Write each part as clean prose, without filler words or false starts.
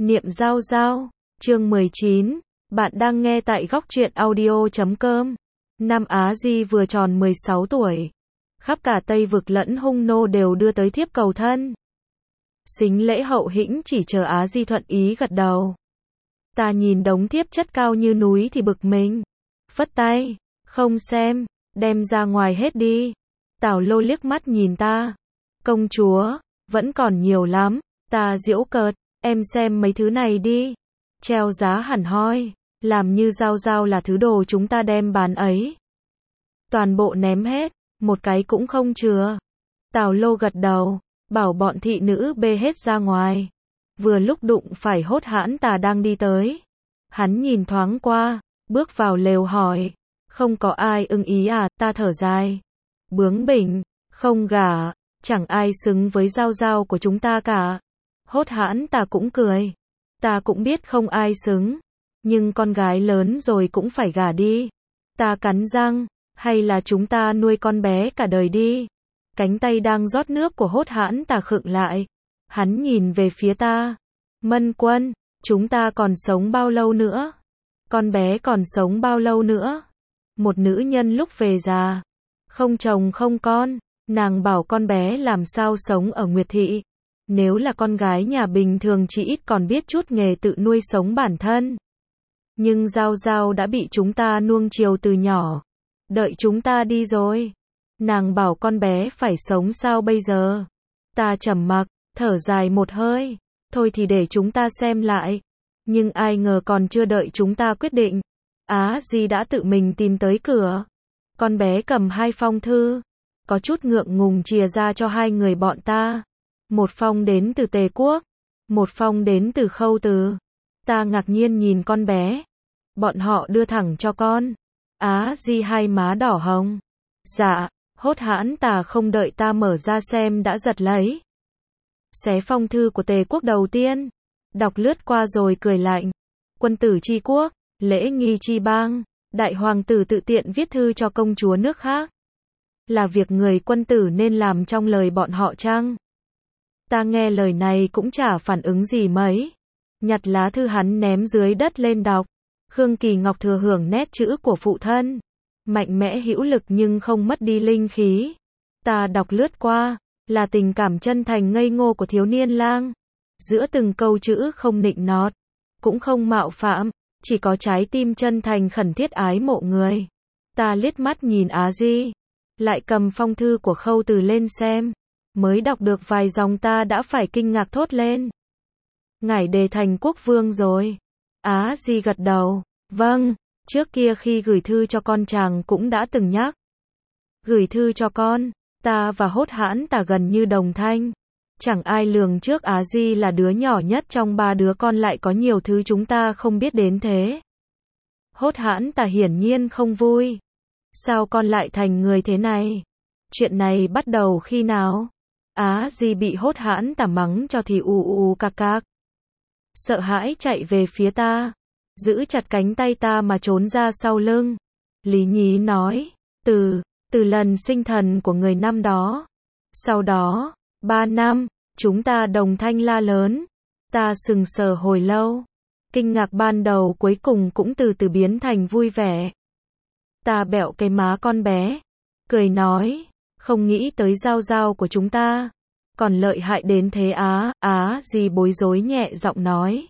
Niệm Giao Giao, chương 19, bạn đang nghe tại góc truyện audio.com. Nam Á Di vừa tròn 16 tuổi. Khắp cả Tây Vực lẫn Hung Nô đều đưa tới thiếp cầu thân. Sính lễ hậu hĩnh chỉ chờ Á Di thuận ý gật đầu. Ta nhìn đống thiếp chất cao như núi thì bực mình. Phất tay, không xem, đem ra ngoài hết đi. Tào Lô liếc mắt nhìn ta. Công chúa, vẫn còn nhiều lắm. Ta giễu cợt, em xem mấy thứ này đi. Treo giá hẳn hoi, làm như Giao Giao là thứ đồ chúng ta đem bán ấy. Toàn bộ ném hết, một cái cũng không chừa. Tào Lô gật đầu, bảo bọn thị nữ bê hết ra ngoài. Vừa lúc đụng phải Hốt Hãn Tà đang đi tới. Hắn nhìn thoáng qua, bước vào lều hỏi, không có ai ưng ý à? Ta thở dài, bướng bỉnh, không gả, chẳng ai xứng với Giao Giao của chúng ta cả. Hốt Hãn Tà cũng cười, ta cũng biết không ai xứng, nhưng con gái lớn rồi cũng phải gả đi. Ta cắn răng, hay là chúng ta nuôi con bé cả đời đi. Cánh tay đang rót nước của Hốt Hãn Tà khựng lại. Hắn nhìn về phía ta. Mân Quân, chúng ta còn sống bao lâu nữa? Con bé còn sống bao lâu nữa? Một nữ nhân lúc về già, không chồng không con, nàng bảo con bé làm sao sống ở Nguyệt Thị. Nếu là con gái nhà bình thường chỉ ít còn biết chút nghề tự nuôi sống bản thân. Nhưng Giao Giao đã bị chúng ta nuông chiều từ nhỏ. Đợi chúng ta đi rồi. Nàng bảo con bé phải sống sao bây giờ? Ta trầm mặc, thở dài một hơi. Thôi thì để chúng ta xem lại. Nhưng ai ngờ còn chưa đợi chúng ta quyết định. Á Di đã tự mình tìm tới cửa. Con bé cầm 2 phong thư. Có chút ngượng ngùng chìa ra cho 2 người bọn ta. Một phong đến từ Tề Quốc. Một phong đến từ Khâu Từ. Ta ngạc nhiên nhìn con bé. Bọn họ đưa thẳng cho con. Á Di 2 má đỏ hồng. Dạ. Hốt Hãn Tà không đợi ta mở ra xem đã giật lấy. Xé phong thư của Tề Quốc đầu tiên. Đọc lướt qua rồi cười lạnh. Quân tử chi quốc, lễ nghi chi bang. Đại hoàng tử tự tiện viết thư cho công chúa nước khác. Là việc người quân tử nên làm trong lời bọn họ chăng? Ta nghe lời này cũng chả phản ứng gì mấy. Nhặt lá thư hắn ném dưới đất lên đọc. Khương Kỳ Ngọc thừa hưởng nét chữ của phụ thân. Mạnh mẽ hữu lực nhưng không mất đi linh khí. Ta đọc lướt qua, là tình cảm chân thành ngây ngô của thiếu niên lang. Giữa từng câu chữ không nịnh nọt, cũng không mạo phạm, chỉ có trái tim chân thành khẩn thiết ái mộ người. Ta liếc mắt nhìn Á Di, lại cầm phong thư của Khâu Từ lên xem. Mới đọc được vài dòng ta đã phải kinh ngạc thốt lên. Ngải Đề thành quốc vương rồi. Á Di gật đầu, vâng. Trước kia khi gửi thư cho con chàng cũng đã từng nhắc. Gửi thư cho con, ta và Hốt Hãn Tà gần như đồng thanh. Chẳng ai lường trước Á Di là đứa nhỏ nhất trong 3 đứa con lại có nhiều thứ chúng ta không biết đến thế. Hốt Hãn Tà hiển nhiên không vui. Sao con lại thành người thế này? Chuyện này bắt đầu khi nào? Á Di bị Hốt Hãn Tà mắng cho thì ù cạc cạc. Sợ hãi chạy về phía ta. Giữ chặt cánh tay ta mà trốn ra sau lưng. Lý Nhí nói, từ lần sinh thần của người năm đó. Sau đó, 3 năm, chúng ta đồng thanh la lớn. Ta sừng sờ hồi lâu. Kinh ngạc ban đầu cuối cùng cũng từ từ biến thành vui vẻ. Ta bẹo cái má con bé. Cười nói, không nghĩ tới Giao Giao của chúng ta. Còn lợi hại đến thế Á Di bối rối nhẹ giọng nói.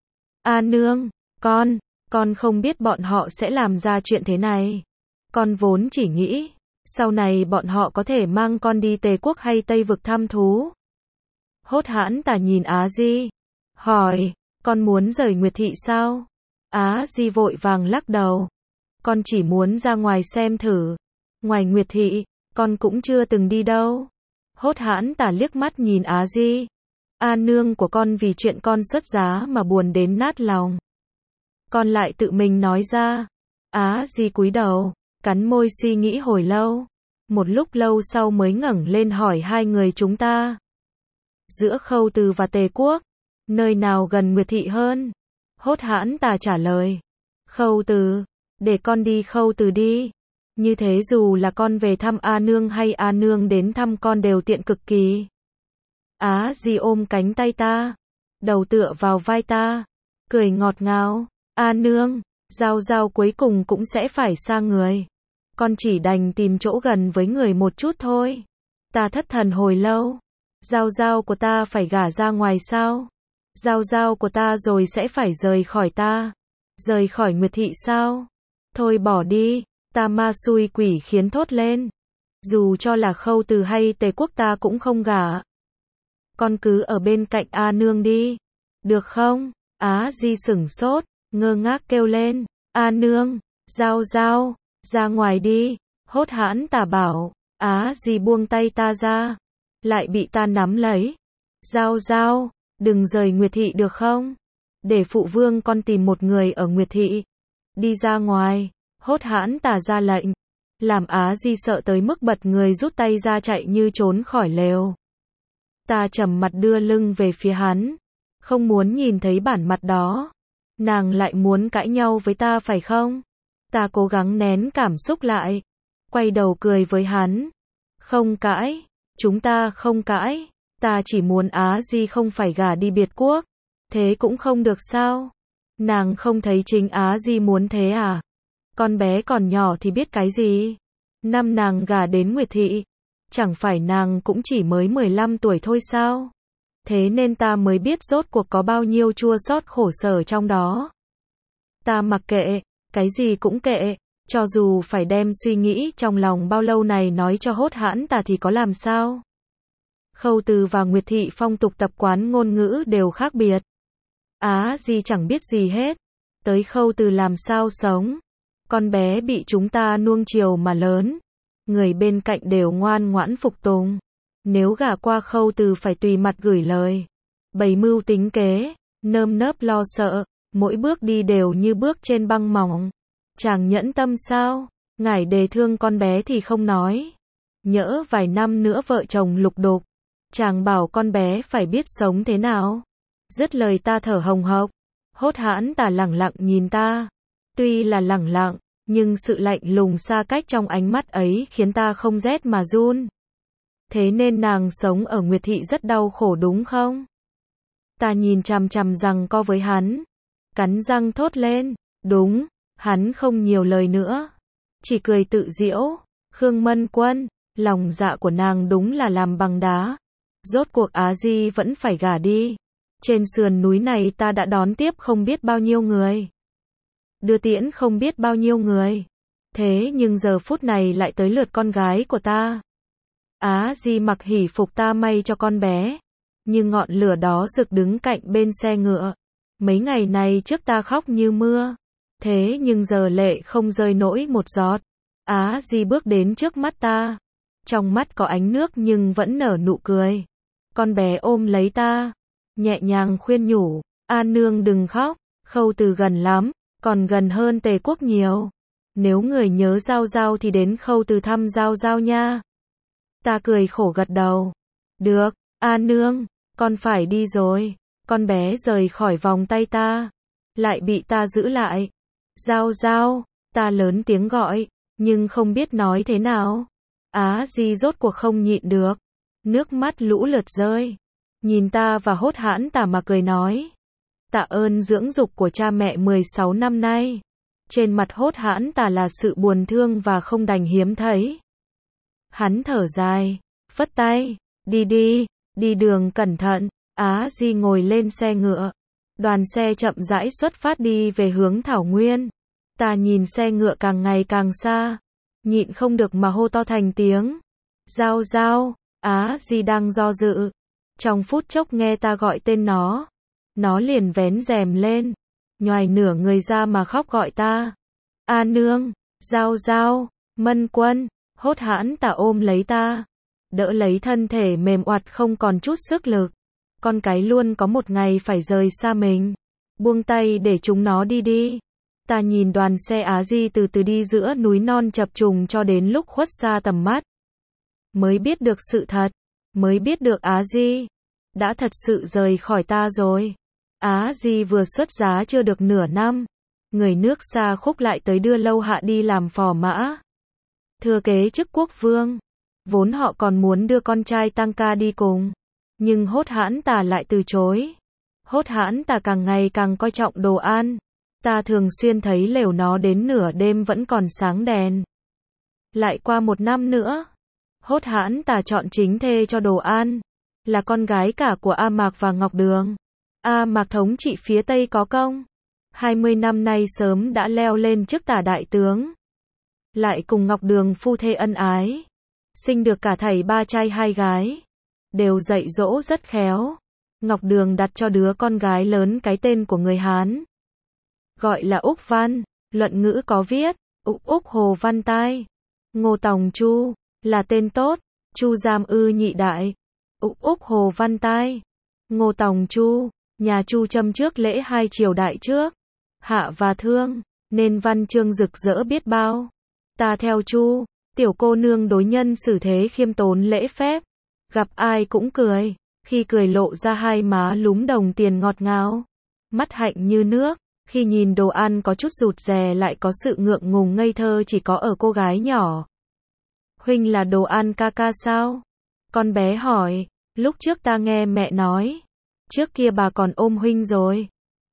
A nương. Con không biết bọn họ sẽ làm ra chuyện thế này. Con vốn chỉ nghĩ, sau này bọn họ có thể mang con đi Tề Quốc hay Tây Vực thăm thú. Hốt Hãn Tà nhìn Á Di, hỏi, con muốn rời Nguyệt Thị sao? Á Di vội vàng lắc đầu. Con chỉ muốn ra ngoài xem thử. Ngoài Nguyệt Thị, con cũng chưa từng đi đâu. Hốt Hãn Tà liếc mắt nhìn Á Di. A nương của con vì chuyện con xuất giá mà buồn đến nát lòng. Con lại tự mình nói ra. Á Di cúi đầu, cắn môi suy nghĩ hồi lâu. Một lúc lâu sau mới ngẩng lên hỏi 2 người chúng ta. Giữa Khâu Từ và Tề Quốc, nơi nào gần Nguyệt Thị hơn? Hốt Hãn Tà trả lời. Khâu Từ, để con đi Khâu Từ đi. Như thế dù là con về thăm A nương hay A nương đến thăm con đều tiện cực kỳ. Á Di ôm cánh tay ta. đầu tựa vào vai ta, cười ngọt ngào, a nương, Giao Giao cuối cùng cũng sẽ phải xa người. Con chỉ đành tìm chỗ gần với người một chút thôi. Ta thất thần hồi lâu. Giao Giao của ta phải gả ra ngoài sao? Giao Giao của ta rồi sẽ phải rời khỏi ta. Rời khỏi Nguyệt Thị sao? Thôi bỏ đi, ta ma xui quỷ khiến thốt lên. Dù cho là Khâu Từ hay Tề Quốc ta cũng không gả. Con cứ ở bên cạnh A nương đi. Được không? Á Di sửng sốt, ngơ ngác kêu lên. A nương, Giao Giao, ra ngoài đi. Hốt hãn tả bảo. Á Di buông tay ta ra. Lại bị ta nắm lấy. Giao Giao, đừng rời Nguyệt Thị được không? Để phụ vương con tìm một người ở Nguyệt Thị. Đi ra ngoài. Hốt hãn tả ra lệnh. Làm Á Di sợ tới mức bật người rút tay ra chạy như trốn khỏi lều. Ta trầm mặt đưa lưng về phía hắn. Không muốn nhìn thấy bản mặt đó. Nàng lại muốn cãi nhau với ta phải không? Ta cố gắng nén cảm xúc lại. Quay đầu cười với hắn. Không cãi. Chúng ta không cãi. Ta chỉ muốn Á Di không phải gả đi biệt quốc. Thế cũng không được sao? Nàng không thấy chính Á Di muốn thế à? Con bé còn nhỏ thì biết cái gì? Năm nàng gả đến Nguyệt Thị. Chẳng phải nàng cũng chỉ mới 15 tuổi thôi sao? Thế nên ta mới biết rốt cuộc có bao nhiêu chua xót khổ sở trong đó. Ta mặc kệ, cái gì cũng kệ, cho dù phải đem suy nghĩ trong lòng bao lâu này nói cho hốt hãn ta thì có làm sao? Khâu Từ và Nguyệt Thị phong tục tập quán ngôn ngữ đều khác biệt. Á Di chẳng biết gì hết. Tới Khâu Từ làm sao sống? Con bé bị chúng ta nuông chiều mà lớn. Người bên cạnh đều ngoan ngoãn phục tùng. Nếu gả qua Khâu Từ phải tùy mặt gửi lời. Bày mưu tính kế, nơm nớp lo sợ, mỗi bước đi đều như bước trên băng mỏng. Chàng nhẫn tâm sao? Ngải Đề thương con bé thì không nói. Nhỡ vài năm nữa vợ chồng lục đục. Chàng bảo con bé phải biết sống thế nào. Dứt lời ta thở hồng hộc. Hốt hãn tả lẳng lặng nhìn ta. Tuy là lẳng lặng, nhưng sự lạnh lùng xa cách trong ánh mắt ấy khiến ta không rét mà run. Thế nên nàng sống ở Nguyệt Thị rất đau khổ đúng không? Ta nhìn chằm chằm giằng co với hắn. Cắn răng thốt lên. Đúng, hắn không nhiều lời nữa. Chỉ cười tự giễu. Khương Mân Quân, lòng dạ của nàng đúng là làm bằng đá. Rốt cuộc Á Di vẫn phải gả đi. Trên sườn núi này ta đã đón tiếp không biết bao nhiêu người. Đưa tiễn không biết bao nhiêu người. Thế nhưng giờ phút này lại tới lượt con gái của ta. Á Di mặc hỉ phục ta may cho con bé. Nhưng ngọn lửa đó rực đứng cạnh bên xe ngựa. Mấy ngày này trước ta khóc như mưa. Thế nhưng giờ lệ không rơi nổi một giọt. Á Di bước đến trước mắt ta. Trong mắt có ánh nước nhưng vẫn nở nụ cười. Con bé ôm lấy ta. Nhẹ nhàng khuyên nhủ. A nương đừng khóc. Khâu Từ gần lắm. Còn gần hơn Tề Quốc nhiều. Nếu người nhớ Giao Giao thì đến Khâu Từ thăm Giao Giao nha. Ta cười khổ gật đầu. Được, A nương, con phải đi rồi. Con bé rời khỏi vòng tay ta. Lại bị ta giữ lại. Giao Giao, ta lớn tiếng gọi. Nhưng không biết nói thế nào. Á Di rốt cuộc không nhịn được. Nước mắt lũ lượt rơi. Nhìn ta và hốt hãn tả mà cười nói. Tạ ơn dưỡng dục của cha mẹ 16 năm nay. Trên mặt hốt hãn tả là sự buồn thương và không đành hiếm thấy. Hắn thở dài, phất tay, đi đi, đi đường cẩn thận. Á Di ngồi lên xe ngựa. Đoàn xe chậm rãi xuất phát đi về hướng Thảo Nguyên. Ta nhìn xe ngựa càng ngày càng xa. Nhịn không được mà hô to thành tiếng. Giao Giao, Á Di đang do dự. Trong phút chốc nghe ta gọi tên nó. Nó liền vén rèm lên. Nhoài nửa người ra mà khóc gọi ta. A nương, Giao Giao, Mân Quân. Hốt hãn tả ôm lấy ta. Đỡ lấy thân thể mềm oặt không còn chút sức lực. Con cái luôn có một ngày phải rời xa mình. Buông tay để chúng nó đi đi. Ta nhìn đoàn xe Á Di từ từ đi giữa núi non chập trùng cho đến lúc khuất xa tầm mắt. Mới biết được sự thật. Mới biết được Á Di đã thật sự rời khỏi ta rồi. Á Di vừa xuất giá chưa được nửa năm. Người nước xa khúc lại tới đưa Lâu Hạ đi làm phò mã. Thừa kế chức quốc vương. Vốn họ còn muốn đưa con trai Tăng Ca đi cùng. Nhưng hốt hãn tả lại từ chối. Hốt hãn ta càng ngày càng coi trọng đồ ăn. Ta thường xuyên thấy lều nó đến nửa đêm vẫn còn sáng đèn. Lại qua 1 năm nữa, hốt hãn ta chọn chính thê cho đồ ăn, là con gái cả của A Mạc và Ngọc Đường. A Mạc thống trị phía Tây có công, 20 năm nay sớm đã leo lên chức tả đại tướng. Lại cùng Ngọc Đường phu thê ân ái, sinh được cả thảy 3 trai 2 gái, đều dạy dỗ rất khéo. Ngọc Đường đặt cho đứa con gái lớn cái tên của người Hán, gọi là Úc Văn, luận ngữ có viết, Úc Úc Hồ Văn Tai. Ngô Tòng Chu, là tên tốt, Chu Giam Ư nhị đại, Úc Úc Hồ Văn Tai. Ngô Tòng Chu, nhà Chu châm trước lễ 2 triều đại trước, Hạ và Thương, nên văn chương rực rỡ biết bao. Ta theo Chu, tiểu cô nương đối nhân xử thế khiêm tốn lễ phép, gặp ai cũng cười, khi cười lộ ra 2 má lúm đồng tiền ngọt ngào, mắt hạnh như nước. Khi nhìn đồ ăn có chút rụt rè lại có sự ngượng ngùng ngây thơ chỉ có ở cô gái nhỏ. Huynh là đồ ăn ca ca sao? Con bé hỏi, lúc trước ta nghe mẹ nói, trước kia bà còn ôm Huynh rồi.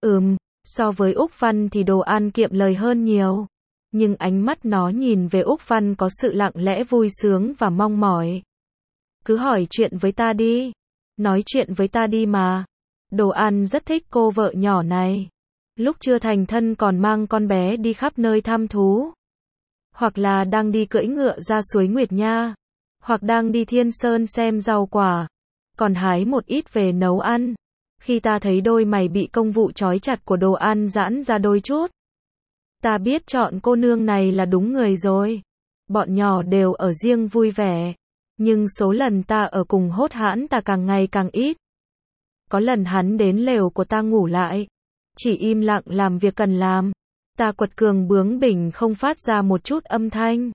So với Úc Văn thì đồ ăn kiệm lời hơn nhiều. Nhưng ánh mắt nó nhìn về Úc Văn có sự lặng lẽ vui sướng và mong mỏi. Cứ hỏi chuyện với ta đi. Nói chuyện với ta đi mà. Đồ ăn rất thích cô vợ nhỏ này. Lúc chưa thành thân còn mang con bé đi khắp nơi thăm thú. Hoặc là đang đi cưỡi ngựa ra suối Nguyệt Nha. Hoặc đang đi Thiên Sơn xem rau quả. Còn hái một ít về nấu ăn. Khi ta thấy đôi mày bị công vụ trói chặt của đồ ăn giãn ra đôi chút. Ta biết chọn cô nương này là đúng người rồi. Bọn nhỏ đều ở riêng vui vẻ. Nhưng số lần ta ở cùng hốt hãn ta càng ngày càng ít. Có lần hắn đến lều của ta ngủ lại. Chỉ im lặng làm việc cần làm. Ta quật cường bướng bỉnh không phát ra một chút âm thanh.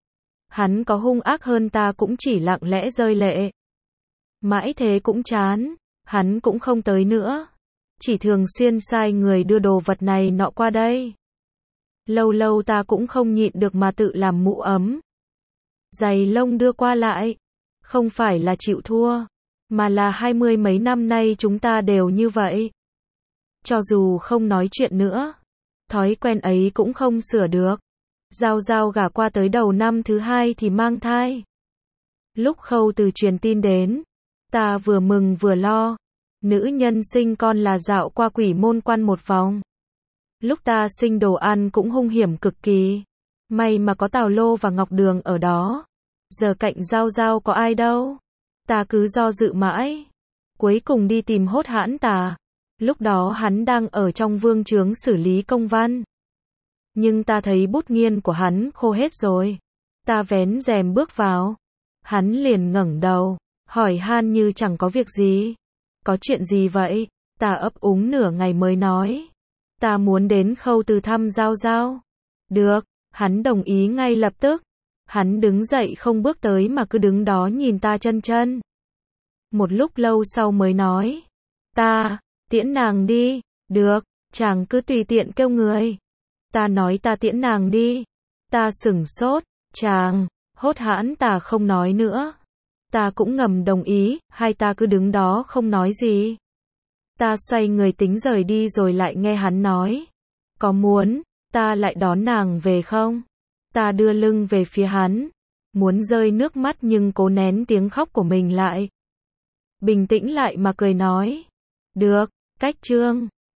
Hắn có hung ác hơn ta cũng chỉ lặng lẽ rơi lệ. Mãi thế cũng chán. Hắn cũng không tới nữa. Chỉ thường xuyên sai người đưa đồ vật này nọ qua đây. Lâu lâu ta cũng không nhịn được mà tự làm mũ ấm. Giày lông đưa qua lại. Không phải là chịu thua. Mà là 20 mấy năm nay chúng ta đều như vậy. Cho dù không nói chuyện nữa. Thói quen ấy cũng không sửa được. Giao Giao gả qua tới đầu năm thứ 2 thì mang thai. Lúc Khâu Từ truyền tin đến. Ta vừa mừng vừa lo. Nữ nhân sinh con là dạo qua Quỷ Môn Quan một vòng. Lúc ta sinh đồ ăn cũng hung hiểm cực kỳ. May mà có Tào Lô và Ngọc Đường ở đó. Giờ cạnh Giao Giao có ai đâu. Ta cứ do dự mãi. Cuối cùng đi tìm hốt hãn ta. Lúc đó hắn đang ở trong vương chướng xử lý công văn. Nhưng ta thấy bút nghiên của hắn khô hết rồi. Ta vén rèm bước vào. Hắn liền ngẩng đầu, hỏi han như chẳng có việc gì. Có chuyện gì vậy? Ta ấp úng nửa ngày mới nói. Ta muốn đến Khâu Từ thăm Giao Giao. Được, hắn đồng ý ngay lập tức. Hắn đứng dậy không bước tới mà cứ đứng đó nhìn ta chân chân. Một lúc lâu sau mới nói. Ta, tiễn nàng đi. Được, chàng cứ tùy tiện kêu người. Ta nói ta tiễn nàng đi. Ta sửng sốt, chàng, hốt hãn ta không nói nữa. Ta cũng ngầm đồng ý, hai ta cứ đứng đó không nói gì. Ta xoay người tính rời đi rồi lại nghe hắn nói. Có muốn, ta lại đón nàng về không? Ta đưa lưng về phía hắn. Muốn rơi nước mắt nhưng cố nén tiếng khóc của mình lại. Bình tĩnh lại mà cười nói. Được, cách chương.